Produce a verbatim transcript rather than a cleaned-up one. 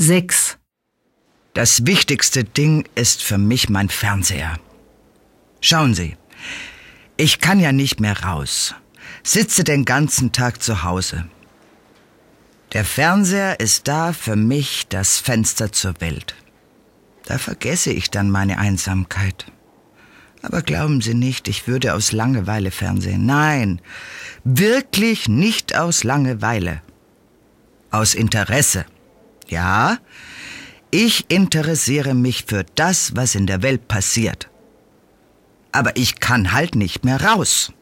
sechs. Das wichtigste Ding ist für mich mein Fernseher. Schauen Sie, ich kann ja nicht mehr raus, sitze den ganzen Tag zu Hause. Der Fernseher ist da für mich das Fenster zur Welt. Da vergesse ich dann meine Einsamkeit. Aber glauben Sie nicht, ich würde aus Langeweile Fernsehen. Nein, wirklich nicht aus Langeweile. Aus Interesse. Ja, ich interessiere mich für das, was in der Welt passiert. Aber ich kann halt nicht mehr raus.